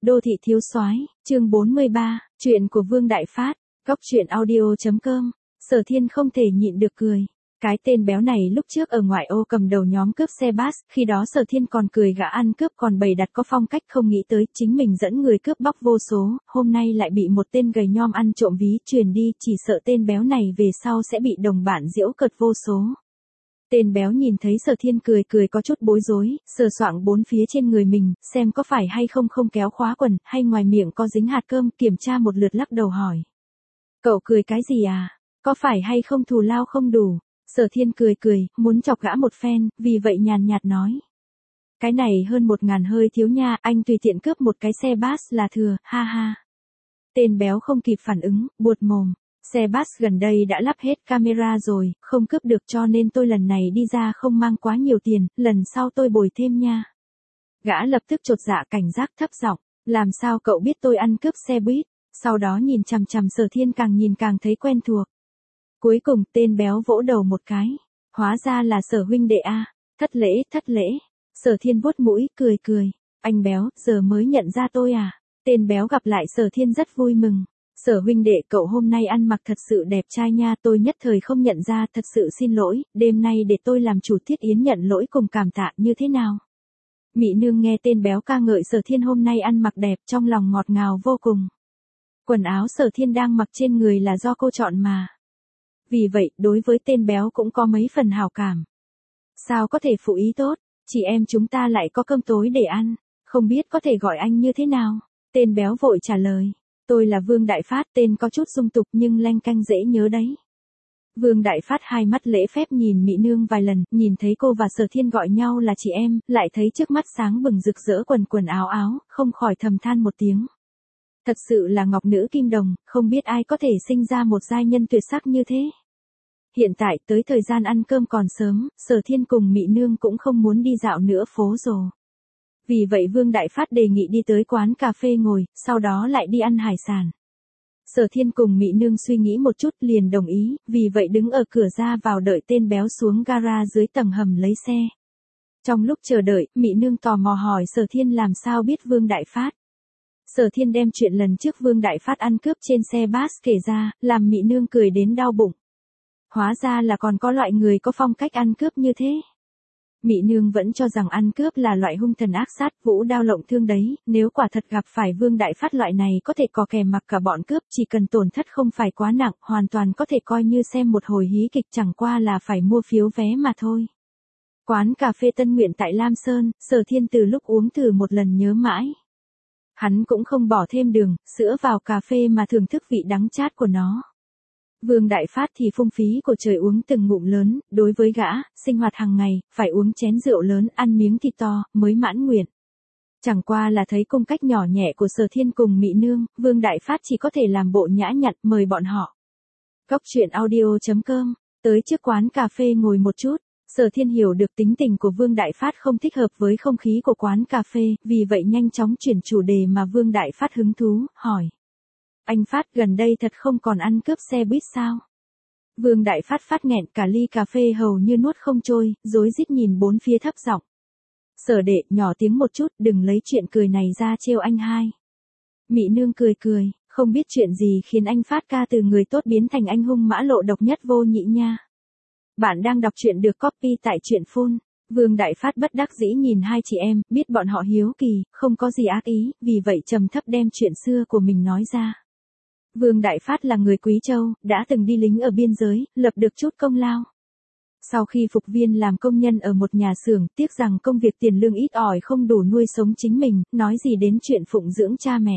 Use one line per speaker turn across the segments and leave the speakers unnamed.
Đô thị thiếu soái, chương 43, chuyện của Vương Đại Phát, góc truyện audio.com. Sở Thiên không thể nhịn được cười. Cái tên béo này lúc trước ở ngoại ô cầm đầu nhóm cướp xe bus, khi đó Sở Thiên còn cười gã ăn cướp còn bày đặt có phong cách, không nghĩ tới chính mình dẫn người cướp bóc vô số, hôm nay lại bị một tên gầy nhom ăn trộm ví truyền đi, chỉ sợ tên béo này về sau sẽ bị đồng bạn giễu cợt vô số. Tên béo nhìn thấy Sở Thiên cười có chút bối rối, sờ soạng bốn phía trên người mình, xem có phải hay không kéo khóa quần, hay ngoài miệng có dính hạt cơm, kiểm tra một lượt lắc đầu hỏi. Cậu cười cái gì à? Có phải hay không thù lao không đủ? Sở Thiên cười, muốn chọc gã một phen, vì vậy nhàn nhạt nói. Cái này hơn 1.000 hơi thiếu nha, anh tùy tiện cướp một cái xe bus là thừa, ha ha. Tên béo không kịp phản ứng, buột mồm. Xe bus gần đây đã lắp hết camera rồi, không cướp được cho nên tôi lần này đi ra không mang quá nhiều tiền, lần sau tôi bồi thêm nha. Gã lập tức chột dạ cảnh giác thấp giọng, làm sao cậu biết tôi ăn cướp xe buýt? Sau đó nhìn chằm chằm Sở Thiên càng nhìn càng thấy quen thuộc. Cuối cùng tên béo vỗ đầu một cái, hóa ra là Sở huynh đệ a, thất lễ. Sở Thiên vuốt mũi, cười, anh béo, giờ mới nhận ra tôi à? Tên béo gặp lại Sở Thiên rất vui mừng. Sở huynh đệ cậu hôm nay ăn mặc thật sự đẹp trai nha, tôi nhất thời không nhận ra, thật sự xin lỗi, đêm nay để tôi làm chủ tiết yến nhận lỗi cùng cảm tạ như thế nào? Mị nương nghe tên béo ca ngợi Sở Thiên hôm nay ăn mặc đẹp, trong lòng ngọt ngào vô cùng. Quần áo Sở Thiên đang mặc trên người là do cô chọn mà. Vì vậy, đối với tên béo cũng có mấy phần hảo cảm. Sao có thể phụ ý tốt, chị em chúng ta lại có cơm tối để ăn, không biết có thể gọi anh như thế nào? Tên béo vội trả lời. Tôi là Vương Đại Phát, tên có chút dung tục nhưng lanh canh dễ nhớ đấy. Vương Đại Phát hai mắt lễ phép nhìn Mị Nương vài lần, nhìn thấy cô và Sở Thiên gọi nhau là chị em, lại thấy trước mắt sáng bừng rực rỡ quần áo, không khỏi thầm than một tiếng. Thật sự là ngọc nữ kim đồng, không biết ai có thể sinh ra một giai nhân tuyệt sắc như thế. Hiện tại tới thời gian ăn cơm còn sớm, Sở Thiên cùng Mị Nương cũng không muốn đi dạo nữa phố rồ. Vì vậy Vương Đại Phát đề nghị đi tới quán cà phê ngồi, sau đó lại đi ăn hải sản. Sở Thiên cùng Mị Nương suy nghĩ một chút liền đồng ý, vì vậy đứng ở cửa ra vào đợi tên béo xuống gara dưới tầng hầm lấy xe. Trong lúc chờ đợi, Mị Nương tò mò hỏi Sở Thiên làm sao biết Vương Đại Phát. Sở Thiên đem chuyện lần trước Vương Đại Phát ăn cướp trên xe bus kể ra, làm Mị Nương cười đến đau bụng. Hóa ra là còn có loại người có phong cách ăn cướp như thế. Mị Nương vẫn cho rằng ăn cướp là loại hung thần ác sát, vũ đao lộng thương đấy, nếu quả thật gặp phải Vương Đại Phát loại này có thể có kèm mặc cả bọn cướp, chỉ cần tổn thất không phải quá nặng, hoàn toàn có thể coi như xem một hồi hí kịch, chẳng qua là phải mua phiếu vé mà thôi. Quán cà phê Tân Nguyện tại Lam Sơn, Sở Thiên từ lúc uống thử một lần nhớ mãi. Hắn cũng không bỏ thêm đường, sữa vào cà phê mà thưởng thức vị đắng chát của nó. Vương Đại Phát thì phung phí của trời uống từng ngụm lớn, đối với gã, sinh hoạt hàng ngày, phải uống chén rượu lớn, ăn miếng thịt to, mới mãn nguyện. Chẳng qua là thấy cung cách nhỏ nhẹ của Sở Thiên cùng Mị Nương, Vương Đại Phát chỉ có thể làm bộ nhã nhặn mời bọn họ. Góc truyện audio.com, tới trước quán cà phê ngồi một chút, Sở Thiên hiểu được tính tình của Vương Đại Phát không thích hợp với không khí của quán cà phê, vì vậy nhanh chóng chuyển chủ đề mà Vương Đại Phát hứng thú, hỏi. Anh Phát gần đây thật không còn ăn cướp xe buýt sao? Vương Đại Phát phát nghẹn cả ly cà phê hầu như nuốt không trôi, rối rít nhìn bốn phía thấp giọng. Sở đệ, nhỏ tiếng một chút, đừng lấy chuyện cười này ra trêu anh hai. Mị Nương cười, không biết chuyện gì khiến anh Phát ca từ người tốt biến thành anh hung mã lộ độc nhất vô nhị nha. Bạn đang đọc truyện được copy tại truyện phone. Vương Đại Phát bất đắc dĩ nhìn hai chị em, biết bọn họ hiếu kỳ, không có gì ác ý, vì vậy trầm thấp đem chuyện xưa của mình nói ra. Vương Đại Phát là người Quý Châu, đã từng đi lính ở biên giới, lập được chút công lao. Sau khi phục viên làm công nhân ở một nhà xưởng, tiếc rằng công việc tiền lương ít ỏi không đủ nuôi sống chính mình, nói gì đến chuyện phụng dưỡng cha mẹ.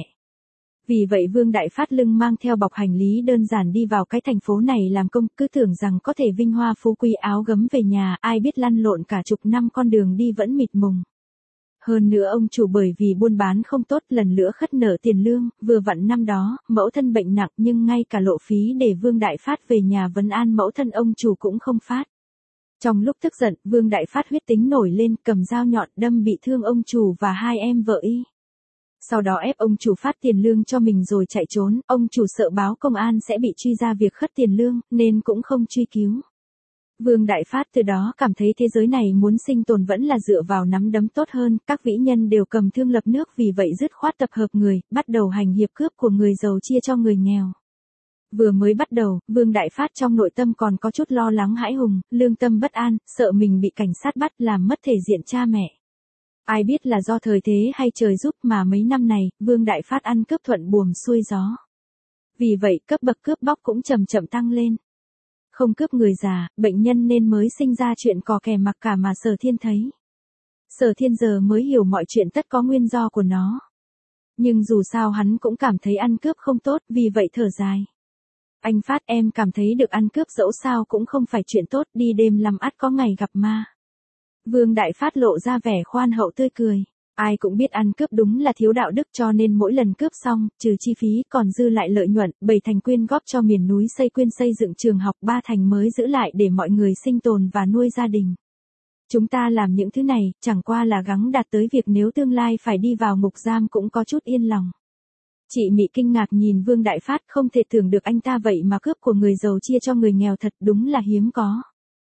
Vì vậy Vương Đại Phát lưng mang theo bọc hành lý đơn giản đi vào cái thành phố này làm công, cứ tưởng rằng có thể vinh hoa phú quý áo gấm về nhà, ai biết lăn lộn cả chục năm con đường đi vẫn mịt mùng. Hơn nữa ông chủ bởi vì buôn bán không tốt lần nữa khất nợ tiền lương, vừa vặn năm đó, mẫu thân bệnh nặng nhưng ngay cả lộ phí để Vương Đại Phát về nhà vấn an mẫu thân ông chủ cũng không phát. Trong lúc tức giận, Vương Đại Phát huyết tính nổi lên, cầm dao nhọn đâm bị thương ông chủ và hai em vợ y. Sau đó ép ông chủ phát tiền lương cho mình rồi chạy trốn, ông chủ sợ báo công an sẽ bị truy ra việc khất tiền lương, nên cũng không truy cứu. Vương Đại Phát từ đó cảm thấy thế giới này muốn sinh tồn vẫn là dựa vào nắm đấm tốt hơn, các vĩ nhân đều cầm thương lập nước vì vậy dứt khoát tập hợp người, bắt đầu hành hiệp cướp của người giàu chia cho người nghèo. Vừa mới bắt đầu, Vương Đại Phát trong nội tâm còn có chút lo lắng hãi hùng, lương tâm bất an, sợ mình bị cảnh sát bắt làm mất thể diện cha mẹ. Ai biết là do thời thế hay trời giúp mà mấy năm này, Vương Đại Phát ăn cướp thuận buồm xuôi gió. Vì vậy cấp bậc cướp bóc cũng chậm chậm tăng lên. Không cướp người già, bệnh nhân nên mới sinh ra chuyện cò kè mặc cả mà Sở Thiên thấy. Sở Thiên giờ mới hiểu mọi chuyện tất có nguyên do của nó. Nhưng dù sao hắn cũng cảm thấy ăn cướp không tốt, vì vậy thở dài. Anh Phát, em cảm thấy được ăn cướp dẫu sao cũng không phải chuyện tốt, đi đêm làm ắt có ngày gặp ma. Vương Đại Phát lộ ra vẻ khoan hậu tươi cười. Ai cũng biết ăn cướp đúng là thiếu đạo đức cho nên mỗi lần cướp xong, trừ chi phí còn dư lại lợi nhuận, 7 thành quyên góp cho miền núi xây quyên xây dựng trường học, 3 thành mới giữ lại để mọi người sinh tồn và nuôi gia đình. Chúng ta làm những thứ này, chẳng qua là gắng đạt tới việc nếu tương lai phải đi vào ngục giam cũng có chút yên lòng. Chị Mị kinh ngạc nhìn Vương Đại Phát, không thể tưởng được anh ta vậy mà cướp của người giàu chia cho người nghèo, thật đúng là hiếm có.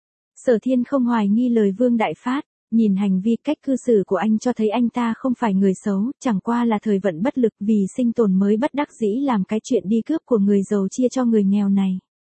Sở Thiên không hoài nghi lời Vương Đại Phát, nhìn hành vi cách cư xử của anh cho thấy anh ta không phải người xấu, chẳng qua là thời vận bất lực vì sinh tồn mới bất đắc dĩ làm cái chuyện đi cướp của người giàu chia cho người nghèo này.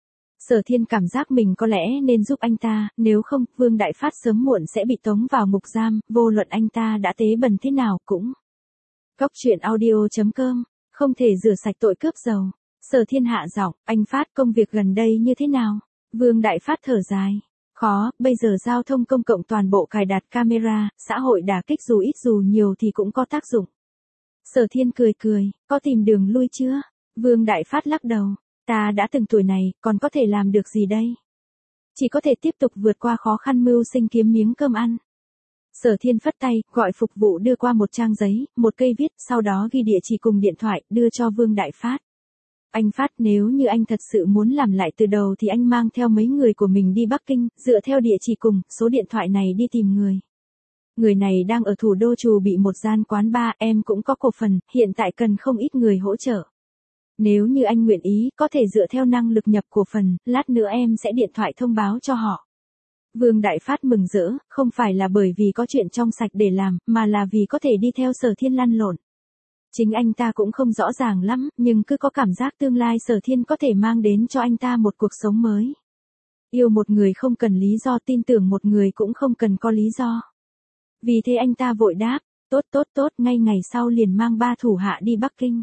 Sở Thiên cảm giác mình có lẽ nên giúp anh ta, nếu không, Vương Đại Phát sớm muộn sẽ bị tống vào ngục giam, vô luận anh ta đã tế bần thế nào cũng. Góc truyện audio.com, không thể rửa sạch tội cướp giàu. Sở Thiên hạ giọng, anh Phát, công việc gần đây như thế nào? Vương Đại Phát thở dài. Khó, bây giờ giao thông công cộng toàn bộ cài đặt camera, xã hội đả kích dù ít dù nhiều thì cũng có tác dụng. Sở Thiên cười cười, có tìm đường lui chưa? Vương Đại Phát lắc đầu, ta đã từng tuổi này, còn có thể làm được gì đây? Chỉ có thể tiếp tục vượt qua khó khăn mưu sinh kiếm miếng cơm ăn. Sở Thiên phất tay, gọi phục vụ đưa qua một trang giấy, một cây viết, sau đó ghi địa chỉ cùng điện thoại, đưa cho Vương Đại Phát. Anh Phát, nếu như anh thật sự muốn làm lại từ đầu thì anh mang theo mấy người của mình đi Bắc Kinh, dựa theo địa chỉ cùng, số điện thoại này đi tìm người. Người này đang ở thủ đô Trù bị một gian quán bar, em cũng có cổ phần, hiện tại cần không ít người hỗ trợ. Nếu như anh nguyện ý, có thể dựa theo năng lực nhập cổ phần, lát nữa em sẽ điện thoại thông báo cho họ. Vương Đại Phát mừng rỡ, không phải là bởi vì có chuyện trong sạch để làm, mà là vì có thể đi theo Sở Thiên lăn lộn. Chính anh ta cũng không rõ ràng lắm, nhưng cứ có cảm giác tương lai Sở Thiên có thể mang đến cho anh ta một cuộc sống mới. Yêu một người không cần lý do, tin tưởng một người cũng không cần có lý do. Vì thế anh ta vội đáp, tốt, ngay ngày sau liền mang 3 thủ hạ đi Bắc Kinh.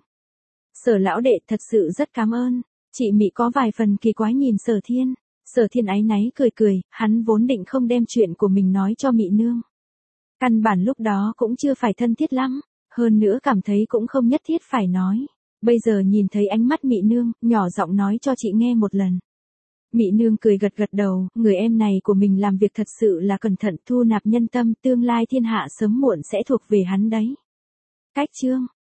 Sở lão đệ, thật sự rất cảm ơn. Chị Mị có vài phần kỳ quái nhìn Sở Thiên. Sở Thiên áy náy cười, hắn vốn định không đem chuyện của mình nói cho Mị nương. Căn bản lúc đó cũng chưa phải thân thiết lắm, hơn nữa cảm thấy cũng không nhất thiết phải nói. Bây giờ nhìn thấy ánh mắt Mị nương, nhỏ giọng nói cho chị nghe một lần. Mị nương cười gật đầu, người em này của mình làm việc thật sự là cẩn thận, thu nạp nhân tâm, tương lai thiên hạ sớm muộn sẽ thuộc về hắn đấy. Cách chương